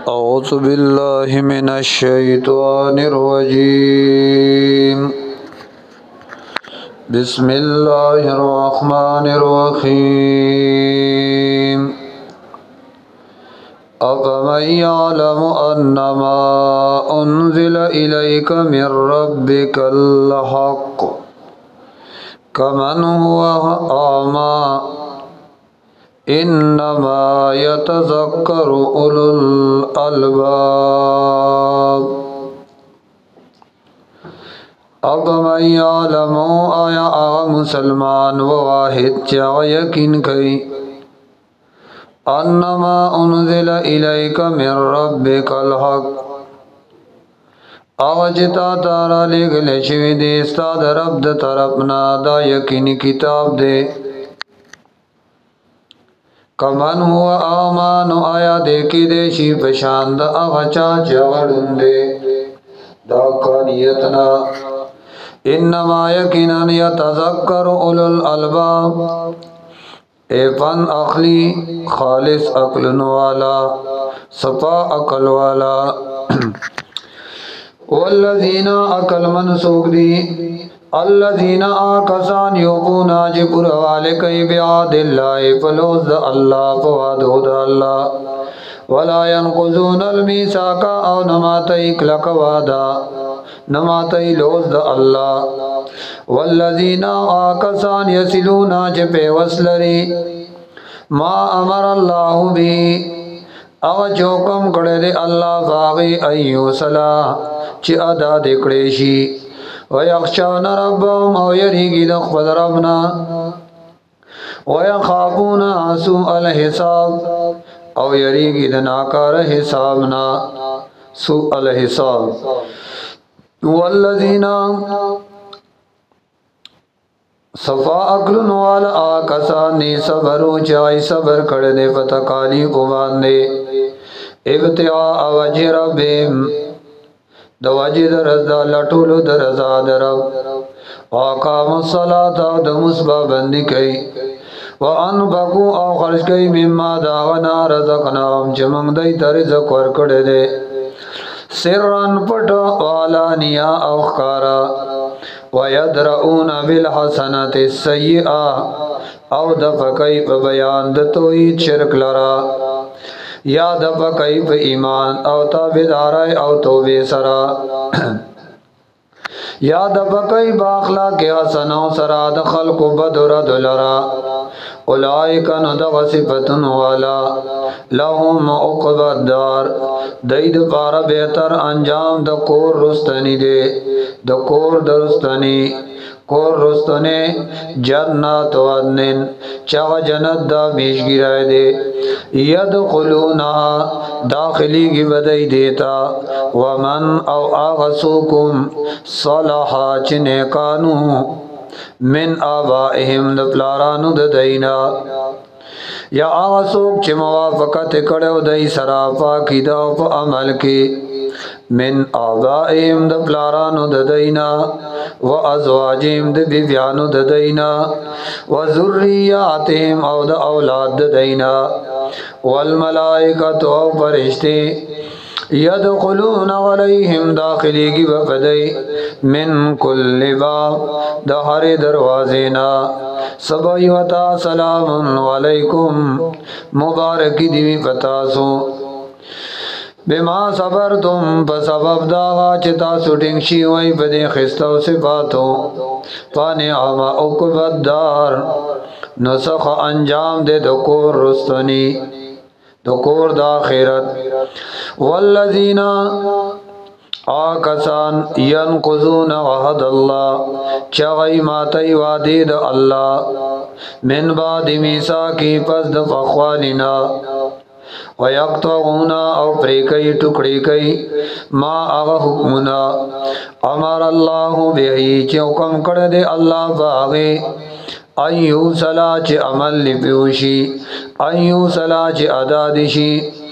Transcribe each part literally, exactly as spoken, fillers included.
أعوذ بالله من الشيطان الرجيم بسم الله الرحمن الرحيم أفمن يعلم أنما أنزل إليك من ربك الحق كمن هو أعمى إنما يتذكر أولو الألباب أفمن يعلم آیا آغا مسلمان و واحد چا یقین کئی انما انزل الیک من ربک الحق آغا چتا تارا لگل شوی دے استاد رب دا طرفنا دا یقینی کتاب دے کمن ہوا آمانو آیا دیکی دے شی پشاند آغا چاچا غڑن دے دا قانیتنا انما یقیناً یتذکر اولو الالباب اے پن اخلی خالص عقلن والا صفا عقل والا والذین عقل منسوک دی الذین آکسان یوقونا جی پروالے کئی بیعاد اللہ فلوز دا اللہ فوادو دا اللہ ولا ينقضون المیثاق او نماتی کلک وادا نماتی لوز دا اللہ والذین آکسان یسلونا جی پیوسلری ما امر اللہ بھی او چوکم کڑے دے اللہ فاغی ایو صلاح چی ادا دکڑیشی ویخشون ربهم او یریگی دخبد ربنا ویخافون سوء الحساب او یریگی دناکار حسابنا سوء الحساب والذین صفا اقلن والا آکسانی صبرو چاہی صبر کردے فتقالی قباندے ابتعاء وجه ربهم دواجی در رضا لطول در رضا در رب وقام الصلاة د مصبا بندی کئی وانفقو او خرج کئی مما داغنا رزقناهم چمنگ دی ترزق ورکڑ دے سرن پٹ والانیا او خکارا ویدرعون بالحسنت السیئہ او دفقی بیان دتوئی شرک لرا یا دفع کئی پہ ایمان او تابدارائی او توبی سرا یا دفع کئی باخلا کے حسنو سرا دخل کو بدر دلرا اولائکن دغ صفتن والا لهم عقب الدار دید پارا بہتر انجام د کور رستنی دے د کور درستنی کور رستنے جنات وعدن چاہ جنت دا بیش گرائے دے یدخلونا داخلی کی بدئی دیتا ومن او آغسوکم صلحا چنے کانو من آبائهم دپلارانو ددینا یا آغسوک چھ موافقت کڑو دئی سراپا کی دا پا عمل کی من آبائهم د پلارانو د دینا و ازواجهم د بیبیانو د دینا و ذریاتهم او د اولاد د دینا والملائکت او فرشتے یدخلون علیہم داخلی کی وفدی من کل باب د ہر دروازینا سبایوتا سلام علیکم مبارکی دیوی فتاسو بما صبرتم بسبب داغا چتا سوٹنگ شی وی بدی خستو صفاتو پانی آما اقبت دار نسخ انجام دے دکور رستنی دکور دا خیرت والذین آکسان ینقضون وحد اللہ چغی ماتی وادی دا اللہ من بعد میثاقی پس دا فخوالنا وَيَقْطَعُونَ او پریکئی ٹکڑی کئی ما آغا حکمنا امر اللہ بہی چی حکم کردے اللہ باغی ایو صلاة چی عمل لپیوشی ایو صلاة چی ادادشی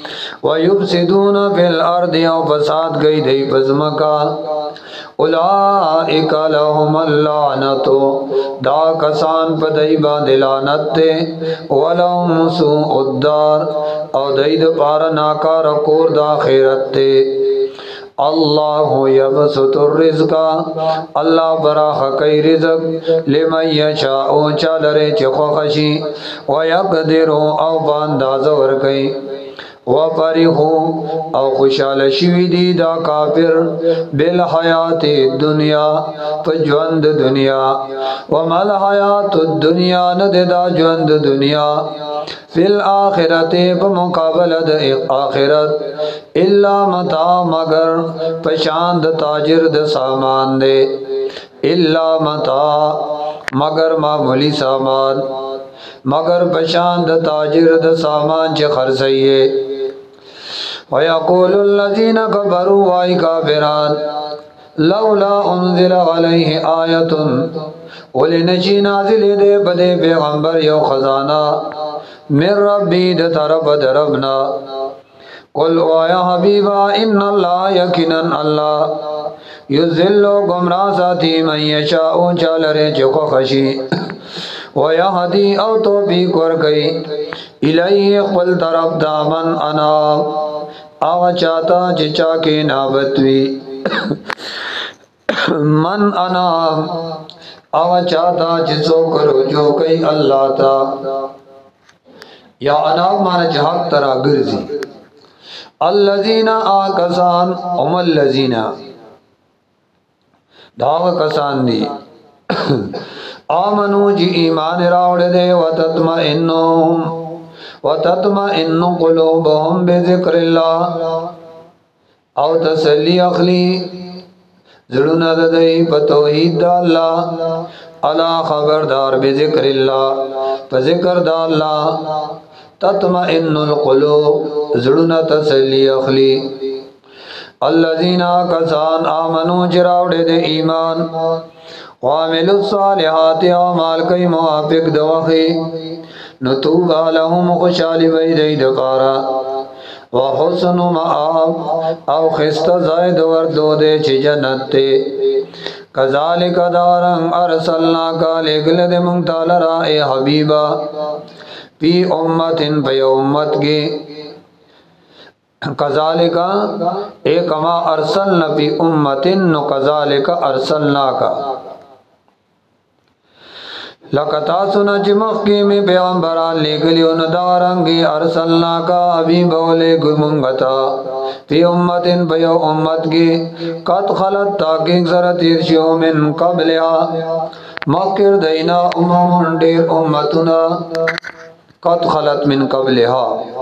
ویفسدون فی الارض او فساد گئی دی پزمکا اولئک لهم اللعنت دا کسان پا دی باندې لعنت تے ولهم سوء الدار او دی د پارا ناکار کور دا خیرت تے اللہ یبسط الرزق اللہ براخ کئی رزق لمن یشاء چالرے چخو خشی ویقدر او بانداز ورکی وفرحو او خوشحال شوی دی دا کافر بالحیات الدنیا فجوند دنیا ومال حیات الدنیا ند دا جوند دنیا فی الاخرت بمقابل دا آخرت الا متاع مگر پشاند تاجر دا سامان دے الا متاع مگر معمولی سامان مگر پشاند تاجر دا سامان چه خرسئیے وَيَقُولُ الَّذِينَ كَفَرُوا وَاِي كَافِرَانِ لَوْلَا أُنزِلَ عَلَيْهِ آیَةٌ وَلِنَشِي نازل دے بدے پیغمبر یو خزانہ من ربی دے طرف دربنا قل وَيَا حبیبا ان اللہ یقیناً اللہ یذلو گمراہ ساتھی من یشاء چالرے چکو خشی وَيَهْدِي او توفیق ورکی الیہ قل طرف دامن انا آغا چاہتا چچا کے نابتوی من انا آغا چاہتا چسو کرو جو کئی اللہ تا یا انا مانا چاہت ترا گرزی الذین آکسان ام الذین داغ کسان دی آمنو جی ایمان راوڑ دے وتطمئنہم وتطمئن قلوبهم بذکر اللہ او تسلی اخلی زڑونا ددئی پتوحید دا اللہ علا خبردار بذکر اللہ فذکر دا اللہ تطمئن القلوب زڑونا تسلی اخلی الذین کسان آمنو جراوڑ دے ایمان وعملوا الصالحات اعمال کئی موافق دوخی نتوب لهم خوشالی ویدی دپارا وحسن معاب او خست زائد وردو دے چی جنت تے کذالک دارن ارسلنا کا لگل دے منگتال را اے حبیبا پی امت پی امت گی کذالک اے کما ارسلنا پی امت نو کذالک ارسلنا کا لکتا سنا چمخ کی میں پیغمبران لے گلیو ندارنگی ارسلنا کا ابھی بولے گمنگتا فی امتن بیو امت کی قد خلط تاکیق سر تیرشیو من قبلیا مکر دینا امم دیر امتنا قد خلط من قبلیا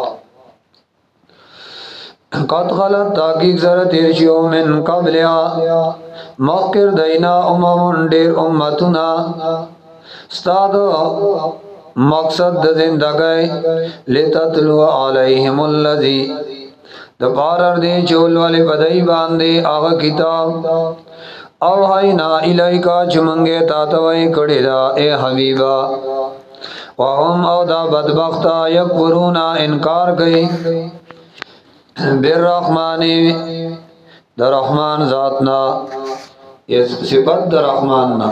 قد خلط تاکیق سر تیرشیو من قبلیا مکر دینا امم دیر امتنا استادو مقصد د زندگی لتتلو علیہم اللذی دپارر دی چول والی بدائی باندے آغا کتاب اوحینا الیکا چمنگے تاتوئی کڑی دا اے حبیبا وهم او دا بدبختا یکبرونا انکار گئی بالرحمانی دا رحمان ذاتنا یہ صفت دا رحماننا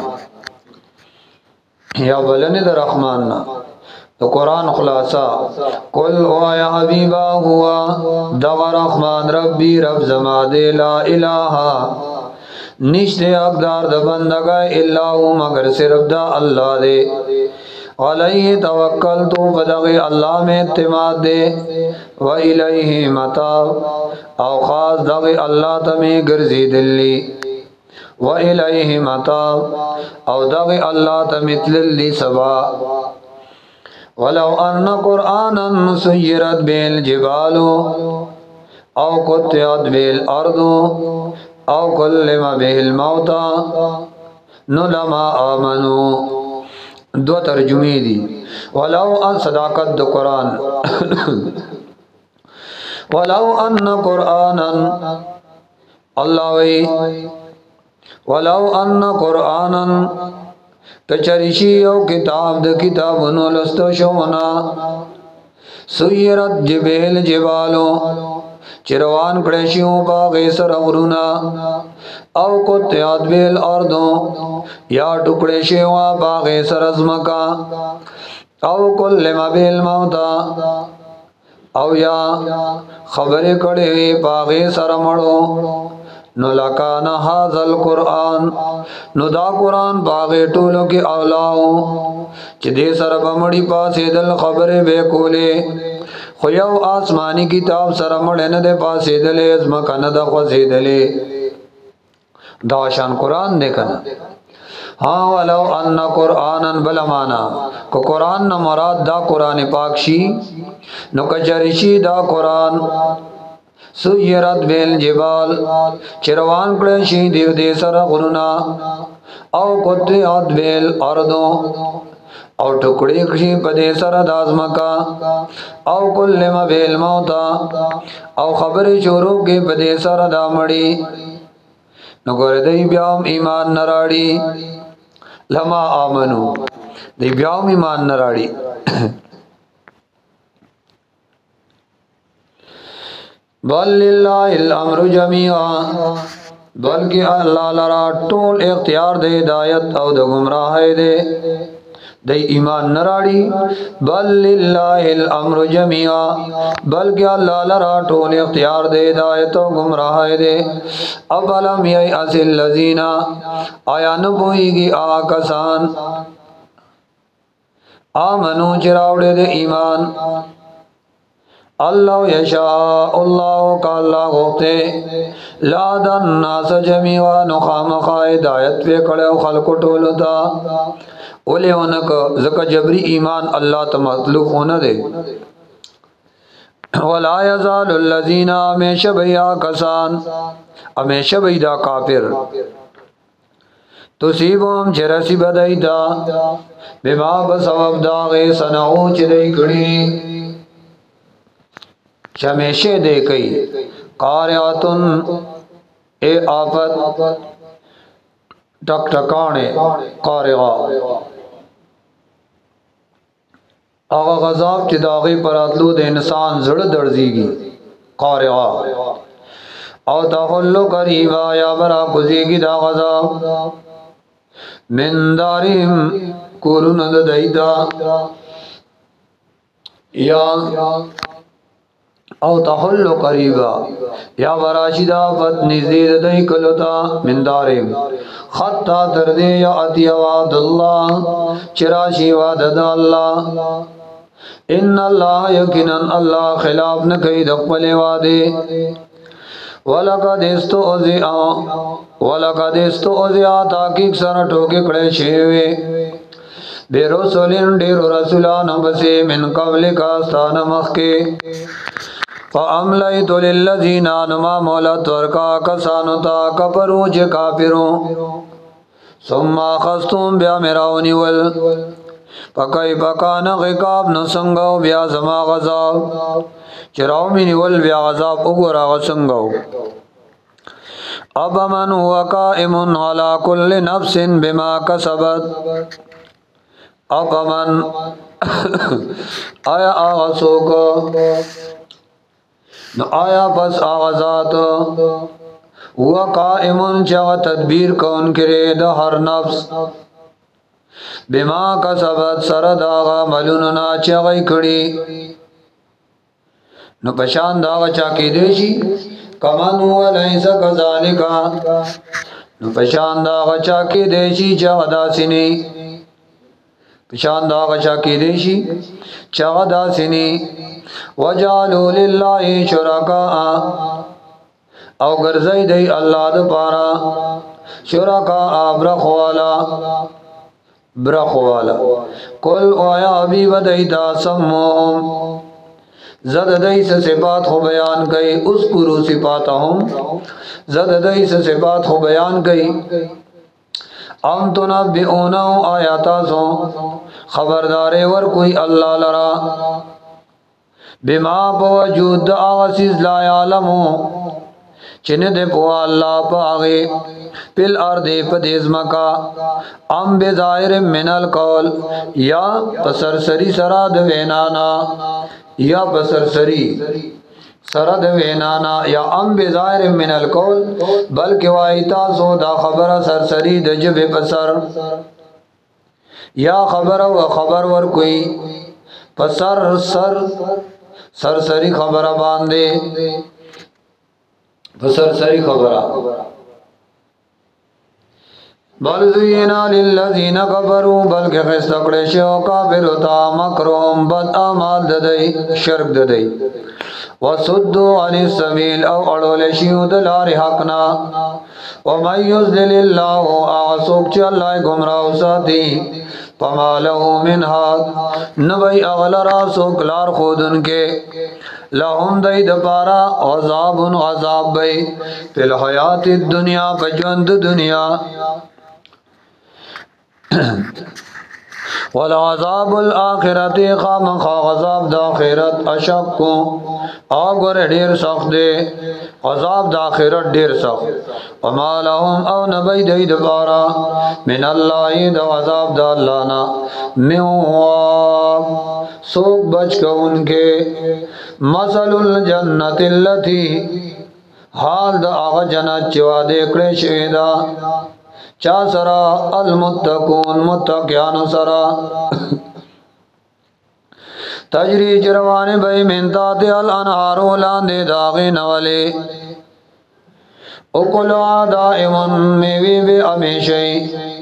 یا بلنی در رحمان نا تو قرآن خلاصا قل او یا حبیبا ہوا دغا رحمان ربی رب زمادے لا الہ نشتے اقدار دا بندگا اللہ مگر صرف دا اللہ دے علیہ توکل تو بدغی اللہ میں اعتماد دے و الیہ متاب او خاص دغی اللہ تمہیں گرزی دلی وَإِلَيْهِ مَتَابٌ او دغی اللہ تمثل لی سبا وَلَوْ أَنَّ قُرْآنًا سُيِّرَتْ بِهِ الْجِبَالُ او قُطِّعَتْ بِهِ الْأَرْضُ او كُلِّمَ بِهِ الْمَوْتَى نُلَمَا آمَنُوا دو ترجمی دی وَلَوْ أَنَّ صداقت دو قرآن وَلَوْ أَنَّ قُرْآنًا اللہ وی ولو ان قرآنن کچریشی او کتاب د کتابونو لستو شونا سیرت جبیل جبالو چروان کړشیو باغې سره غرونا او قطعت بالارض یا ټوکړې شیو باغې سره زمکا او کلم بالموت او یا خبرې کړې باغې سره مړو نو لکان هذا القرآن نو دا قرآن باغې ټولو کې اولاو چې دې سره بمړي پاسې دل خبرې به کولې خو یو آسمانی کتاب سره مړ نه ده پاسې دلې ازمکه نه ده خوځې دلې دا شان قرآن دې کنه ها ولو ان قرآنا بلمانا کو قرآن نه مراد دا قرآن پاک شي نو کچریشي دا قرآن سیرت بیل جبال چروان کړه شي دیو دې سره غرونا او قطعت بیل اردو او ټوکړې کړي په دې سره دازمکا او کلم بیل موت او خبرې شروع کې په دې سره دا مړی نو ګور دې بیا ایمان نراړي لما امنو دې بیا ایمان نراړي بل لله الامر جميعا بلکہ اللہ لرا ټول اختیار دے ہدایت او د گمراہی دے دے ایمان نراڑی بل لله الامر جميعا بلکہ اللہ لرا ټول اختیار دے ہدایت او گمراہی دے ابلم یئس الذین آیا نہ بوئیگی آکسان آمنو چراوڑے دے ایمان اللہ یشاء اللہ کا اللہ ہوتے لا دن ناس جمیعا نخام خائدایت پہ کڑے و خلق ٹولو تا اولی ونک زکا جبری ایمان اللہ تا مطلوب ہونا دے ولا یزال اللذین امیشہ بیا کسان امیشہ بیدا کافر تصیبهم چرسی بدائی تا بما بسبب داغی سنعو چدئی کڑی چمیشے دے کئی قاریاتن اے آفت ٹک ٹکانے قارغا آغا غذاب چی داغی پر اتلو دے انسان زڑ درزیگی قارغا او تخلو قریبا یا برا کزیگی دا غذاب من داریم کورون ددائیتا یا او تحل قریبا یا وراشدا فت نزید دای کلتا من داریم خطا تردی یا اتی وعد اللہ چراشی وعد اللہ ان اللہ یقیناً اللہ خلاف نکی دقبل وعدے وَلَقَدْ اسْتُهْزِئَ وَلَقَدْ اسْتُهْزِئَ تحقیق سر ٹوکے کڑے شیوے بے رسولین ڈیر رسولان بسے من قبل کاستان مخکے فَأَمْلَيْتُ لِلَّذِينَ نُمَا مولت ورکا کسانتا کپرو جے کافروں ثم خستم بیا مراونی ول پکای پکان غکاب نسنگو بیا زما غذاب چراو منی ول بیا غذاب اگورا غسنگو اب من هو قائم على كل نفس بما كسبت اب من آیا آغا سوکو نو آیا پس آغازات ہوا قائمون چاہ تدبیر کون کرے دا ہر نفس بما کسبت سرد آغا ملوننا چاگئی کڑی نو پشان داغا چاکی دیشی کمن ہوا لیسا کذالکا نو پشان داغا چاکی دیشی چاہ دا سنی پشان داغا چاکی دیشی چاہ دا سنی وجعلوا للہ شرکاء او گرزی دی اللہ دا پارا شرکاء برخوالا برخوالا کل آیا ابی ودیتا سموهم زد دی سے صفات خو بیان کئی اذکرو صفاتهم زد دی سے صفات خو بیان کئی ام تنبئونو آیاتا سو خبردارے ور کوئی اللہ لرا بما بوجود آغسیز لا یعلمو چنے دے پوا اللہ پاغے پل اردے پدیز مکا ام بظاہر من القول یا پسرسری سراد وینانا یا پسرسری سرد وینانا یا ام بظاهر من القول بلکہ وایتا سو دا خبر سرسری د جب پسر یا خبر و خبر ور کوئی پسر سر سرسری خبر باندے پسر سری خبر بل زینا للذین کفروا بلکہ خستکڑے شو کافر تا مکرهم بد اعمال ددئی شرک ددئی وصدوا عن السبیل او اڑول شیو دلار حقنا ومن یضلل اللہ اعصوک چی اللہ گمراہ ساتی فما له من هاد نبی اغلرا سوک لار خودن کے لهم دید پارا عذاب عذاب بی فی الحیات الدنیا فجوند دنیا والعذاب الآخرت خام عذاب دا آخرت اشق کو آگر ډیر سخت دے عذاب دا آخرت ډیر سخت وما لهم او نبی دید پارا من اللہ دا عذاب دا اللہ نا من واق سوک بچ کا ان کے مثل الجنت اللتی حال دا آغا جنت چوا دیکھڑے شویدہ چا سرا المتقون متقیان سرا تجری جروان بھئی منتات الانہارو لاندے داغی نوالے اکلوا دائمن میوی بے امیشی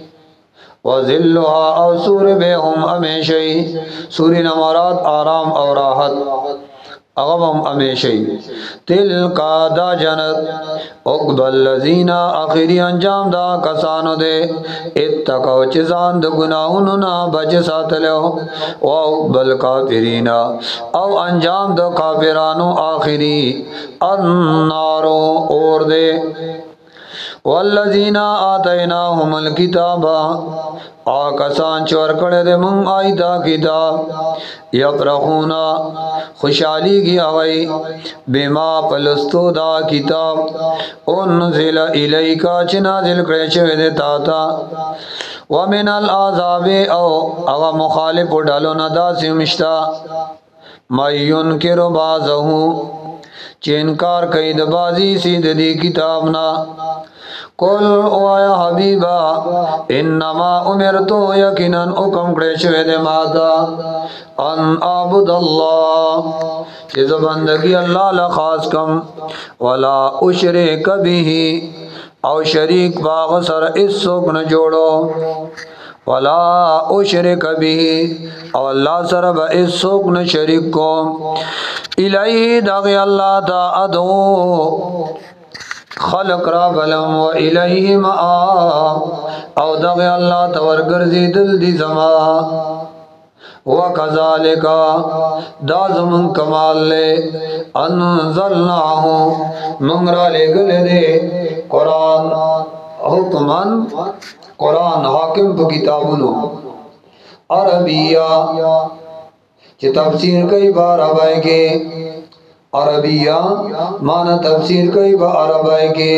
وزلها او سور بے ہم امیشی سوری نمارات آرام او راحت اغبم امیشی تلکا دا جنت اقبل لذینا آخری انجام دا کسانو دے اتقو چیزان دا گناہننا بچ ساتلو و اقبل کافرینا او انجام دا کافرانو آخری النارو اور دے والذین آتیناہم الکتابا آکسان چور کڑے دے من آئیتا کتاب یفرحونا خوشحالی کی آگئی بما پلستو دا کتاب انزل الیکا چنازل کرے شوے دے تاتا ومن العذاب او اغا مخالف ڈالو ندا سمشتا میون کرو بازہو چینکار کئی دبازی سید دی کتابنا قل او آیا حبیبا انما امرتو یقیناً اکم کرے شوید ماتا ان عبد اللہ چیز بندگی اللہ لخاص کم ولا اشرک بھی او شریک باغ سر اس سکن جوڑو ولا اشرک بھی او اللہ سر با اس سکن شریک کو الہی داغی اللہ تا ادو خلق را بلم و الیہ مآب او دغی اللہ تورگر زیدل دی زما وکذالکا دا زمن کمال لے انزلناہو منگرا لے گلے دے قرآن حکمن قرآن حاکم پا کتابنو عربیہ چی تفسیر کئی بار آبائے کے عربیہ معنی تفسیر کئی با عربائی کے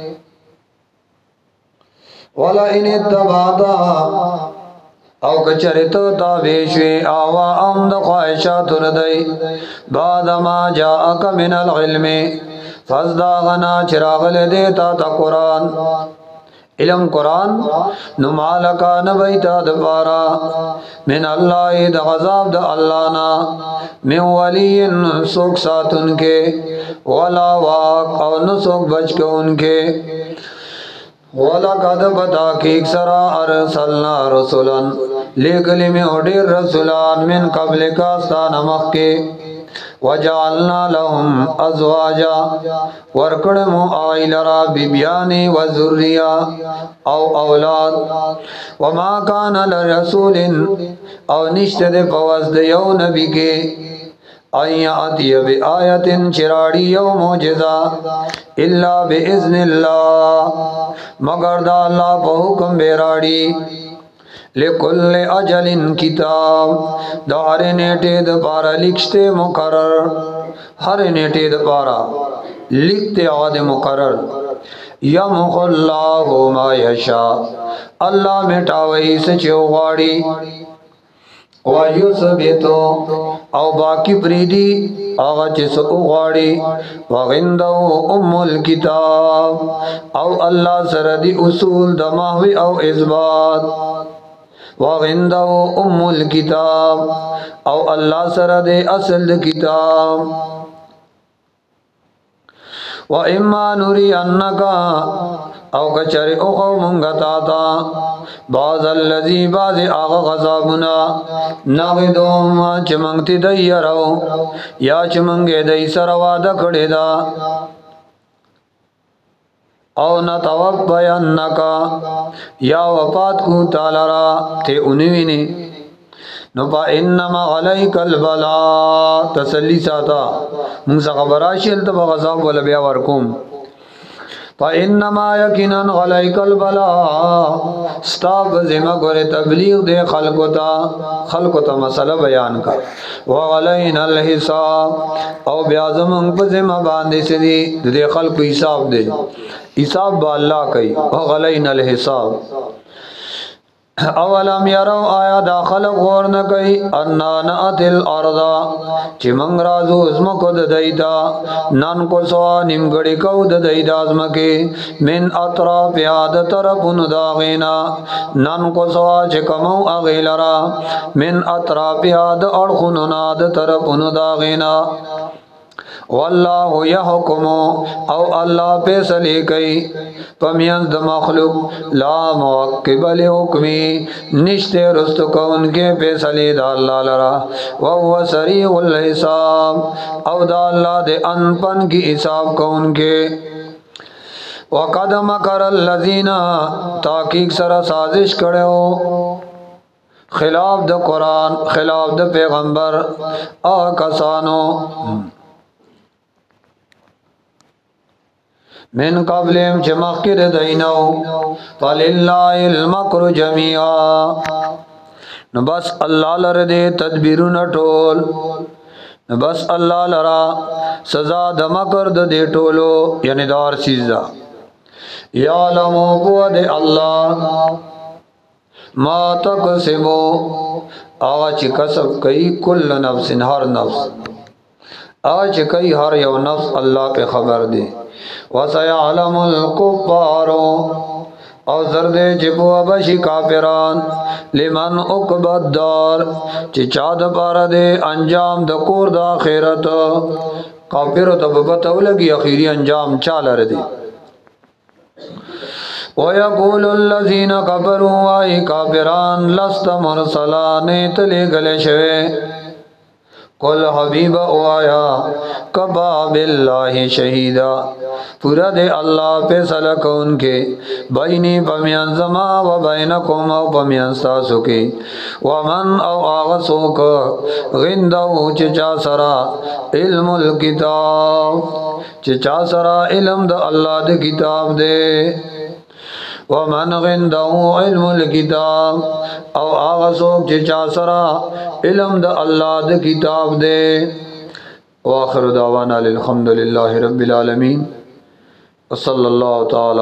وَلَا اِنِ اتَّبَعْتَا او کچرتو تابیشوی آوا امد خواہشات ردئی بعد ما جاءک من العلم فازداغنا چراغ لدیتا تا قرآن علم قرآن نمالکا نبیتا دبارا من اللہ دا غذاب دا اللہ نا من ولین سوک ساتن کے ولا واق او نسوک بچ کے ان کے وَلَقَدْ بَتَاكِيك سَرَا أَرْسَلْنَا رُسُلًا لِكَلِ میں اڈیر رسولان من قبل کاستان مخی وَجَعَلْنَا لَهُمْ أَزْوَاجًا وَرْكَڑمُ آئِلَرَا بِبِيَانِ وَذُرِّيَا او اولاد وَمَا كَانَ لَرَسُولٍ او نشتد فوزد یو نبی کے آیاتی بی آیتن چراڑی یو موجزہ الا بِإِذْنِ اللَّهِ مگر دا اللہ پا حکم بیراڑی لِكُلِّ اجل کتاب دا ہر نیٹے دا پارا لکھتے مقرر ہر نیٹے دا پارا لکھتے آد مقرر یمخ اللہ ما یشا اللہ مٹاوئی سچو غاڑی ویثبتو او باقی پریدی آغا چس اغاڑی وغندو ام الكتاب او اللہ سردی اصول د محوی او اثبات وغندو ام الكتاب او اللہ سردی اصل کتاب وَإِمَّا نُرِيَنَّكَ او کچری اخو منگتا تا بعض اللذی بعض آغا غذابنا ناغدوم چمنگتی دی رو یا چمنگی دی سرواده کڑی دا او نتوفینکا یا وفات کو تالرا تے انوینی نو پا انما علیک البلا تسلی ساتا منسا خبراشیل تا بغذاب والا بیا ورکوم پا انما یقیناً علیک البلا ستاب زمہ گوری تبلیغ دے خلقو تا خلقو تا مسئلہ بیان کا وعلین الحساب او بیازمانگ پا زمہ باندے سے دی دے خلقو حساب دے حساب با اللہ کئی وعلین الحساب اولم یرو آیا دا خلق غور نکئی انا نأتی الارضا چی منگ رازو ازمکو دا دیتا نان کو سوا نمگڑی کو دا دیتا ازمکی من اطراف یاد طرفن داغینا نان کو سوا چی کمو اغیلرا من اطراف یاد ارخننا دا طرفن داغینا واللہ یحکم او اللہ پیسلی کئی پمینز د مخلوق لا موقب لحکمی نشتے رست کون کے پیسلی دا اللہ لرا وہو سریع الحساب او دا اللہ دے ان پن کی حساب کون کے وقد مکر الذین تحقیق سر سازش کرے ہو خلاف دا قرآن خلاف دا پیغمبر آکسانو من قبلهم چه مخیر دینو فللہ المکر جمیعا نو بس اللہ لردے تدبیرو نٹول نو بس اللہ لرا سزا د مکر د دے ٹولو یعنی دار سیزا یعلمو بود اللہ ما تقسمو آغا چی کسب کئی کل نفس ہر نفس آغا چی کئی ہر یو نفس اللہ پہ خبر دے وَسَيَعْلَمُ الْكُفَّارُ او زردے چپو بشی کافران لمن عقب الدار چی چاد پارا دے انجام دا کور دا خیرت کافرو تا ببتاو لگی اخیری انجام چالا ردے وَيَقُولُ الَّذِينَ كَفَرُوا آئی کافران لست مرسلان تلے گلے شوے قل حبیب او آیا کبا باللہ شہیدہ پورا دے اللہ پہ سلک ان کے بینی پمیان زما و بینکم او پمیان ستاسو کے ومن او آغسوک غندو چچا سرا علم الکتاب چچا سرا علم دا اللہ دے کتاب دے ومن غندو علم الکتاب او آغسوک چچا سرا علم دا اللہ دا کتاب دے وآخر دعوانا الحمدللہ رب العالمین وصلی اللہ تعالی